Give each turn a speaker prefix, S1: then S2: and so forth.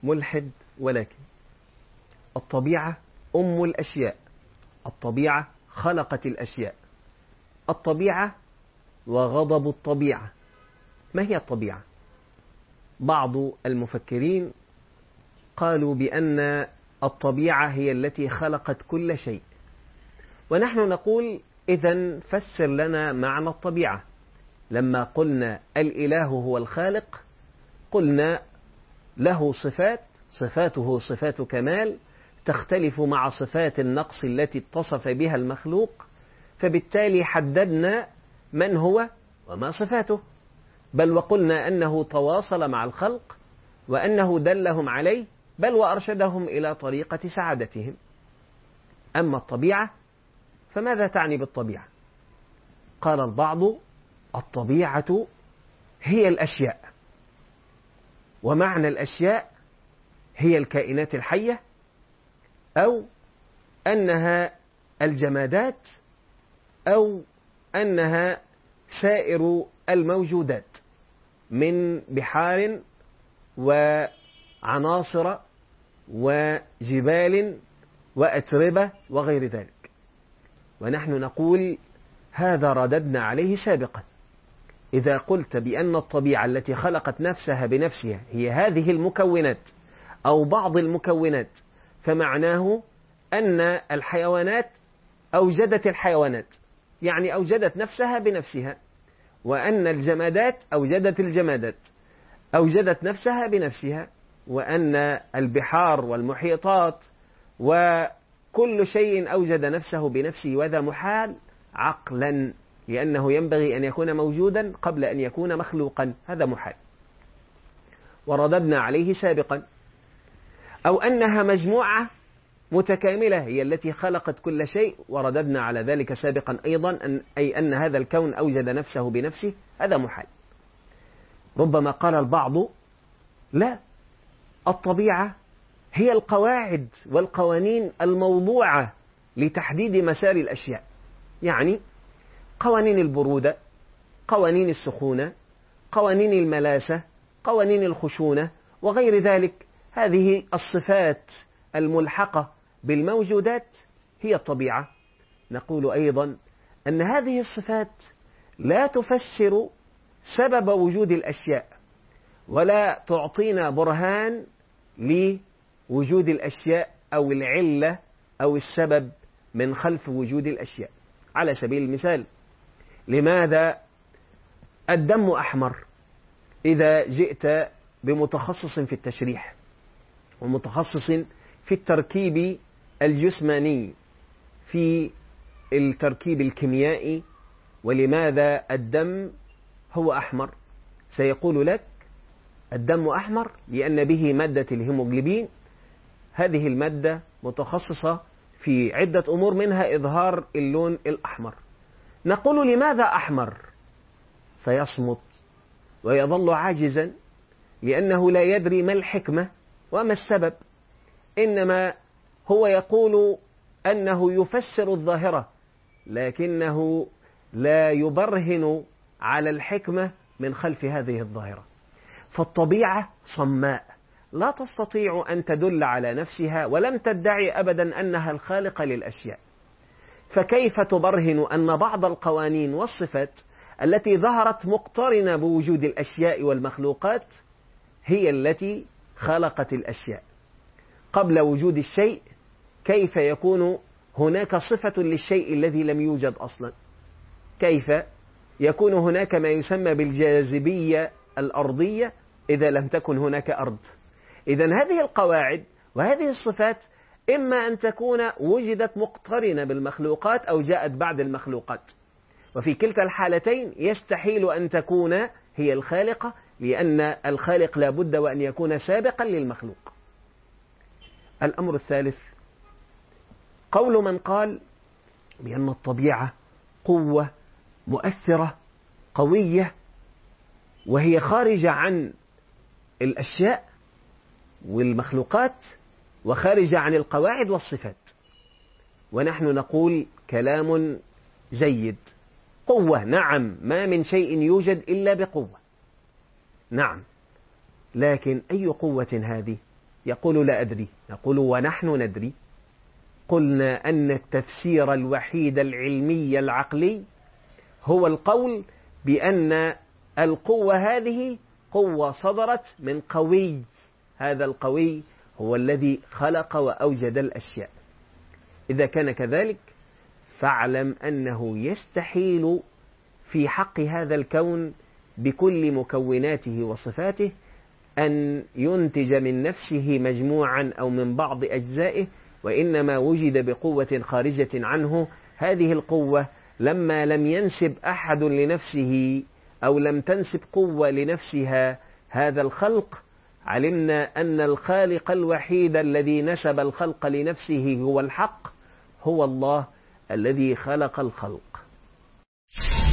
S1: ملحد، ولكن الطبيعة أم الأشياء، الطبيعة خلقت الأشياء. الطبيعة وغضب الطبيعة. ما هي الطبيعة؟ بعض المفكرين قالوا بأن الطبيعة هي التي خلقت كل شيء، ونحن نقول إذن فسر لنا معنى الطبيعة. لما قلنا الإله هو الخالق قلنا له صفات، صفاته صفات كمال تختلف مع صفات النقص التي اتصف بها المخلوق، فبالتالي حددنا من هو وما صفاته، بل وقلنا أنه تواصل مع الخلق وأنه دلهم عليه، بل وأرشدهم إلى طريقة سعادتهم. أما الطبيعة فماذا تعني بالطبيعة؟ قال البعض الطبيعة هي الأشياء، ومعنى الأشياء هي الكائنات الحية، أو أنها الجمادات، أو أنها سائر الموجودات من بحار وعناصر وجبال وأتربة وغير ذلك. ونحن نقول هذا رددنا عليه سابقا. إذا قلت بأن الطبيعة التي خلقت نفسها بنفسها هي هذه المكونات أو بعض المكونات، فمعناه أن الحيوانات أوجدت الحيوانات، يعني أوجدت نفسها بنفسها، وأن الجمادات أوجدت الجمادات، أوجدت نفسها بنفسها، وأن البحار والمحيطات وكل شيء أوجد نفسه بنفسه، وهذا محال عقلا، لأنه ينبغي أن يكون موجودا قبل أن يكون مخلوقا، هذا محال. ورددنا عليه سابقا. أو أنها مجموعة متكاملة هي التي خلقت كل شيء، ورددنا على ذلك سابقا أيضا، أي أن هذا الكون أوجد نفسه بنفسه، هذا محال. ربما قال البعض لا، الطبيعة هي القواعد والقوانين الموضوعة لتحديد مسار الأشياء، يعني قوانين البرودة، قوانين السخونة، قوانين الملاسة، قوانين الخشونة وغير ذلك. هذه الصفات الملحقة بالموجودات هي الطبيعة. نقول أيضا أن هذه الصفات لا تفسر سبب وجود الأشياء، ولا تعطينا برهان لوجود الأشياء أو العلة أو السبب من خلف وجود الأشياء. على سبيل المثال، لماذا الدم أحمر؟ إذا جئت بمتخصص في التشريح ومتخصص في التركيب الجسماني، في التركيب الكيميائي، ولماذا الدم هو أحمر، سيقول لك الدم أحمر لأن به مادة الهيموغلوبين. هذه المادة متخصصة في عدة أمور، منها إظهار اللون الأحمر. نقول لماذا أحمر؟ سيصمت ويظل عاجزا، لأنه لا يدري ما الحكمة وما السبب، إنما هو يقول أنه يفسر الظاهرة، لكنه لا يبرهن على الحكمة من خلف هذه الظاهرة. فالطبيعة صماء لا تستطيع أن تدل على نفسها، ولم تدعي أبدا أنها الخالقة للأشياء، فكيف تبرهن أن بعض القوانين والصفات التي ظهرت مقترنة بوجود الأشياء والمخلوقات هي التي خلقت الأشياء؟ قبل وجود الشيء كيف يكون هناك صفة للشيء الذي لم يوجد أصلا؟ كيف يكون هناك ما يسمى بالجاذبية الأرضية إذا لم تكن هناك أرض؟ إذن هذه القواعد وهذه الصفات إما أن تكون وجدت مقترنة بالمخلوقات أو جاءت بعد المخلوقات، وفي كلتا الحالتين يستحيل أن تكون هي الخالقة، لأن الخالق لا بد وأن يكون سابقا للمخلوق. الأمر الثالث، قول من قال بأن الطبيعة قوة مؤثرة قوية، وهي خارجة عن الأشياء والمخلوقات وخارجة عن القواعد والصفات. ونحن نقول كلام جيد، قوة نعم، ما من شيء يوجد إلا بقوة، نعم، لكن أي قوة هذه؟ يقول لا أدري، نقول ونحن ندري. قلنا أن التفسير الوحيد العلمي العقلي هو القول بأن القوة هذه قوة صدرت من قوي، هذا القوي هو الذي خلق وأوجد الأشياء. إذا كان كذلك فاعلم أنه يستحيل في حق هذا الكون بكل مكوناته وصفاته أن ينتج من نفسه مجموعا أو من بعض أجزائه، وإنما وجد بقوة خارجة عنه. هذه القوة لما لم ينسب أحد لنفسه أو لم تنسب قوة لنفسها هذا الخلق، علمنا أن الخالق الوحيد الذي نسب الخلق لنفسه هو الحق، هو الله الذي خلق الخلق.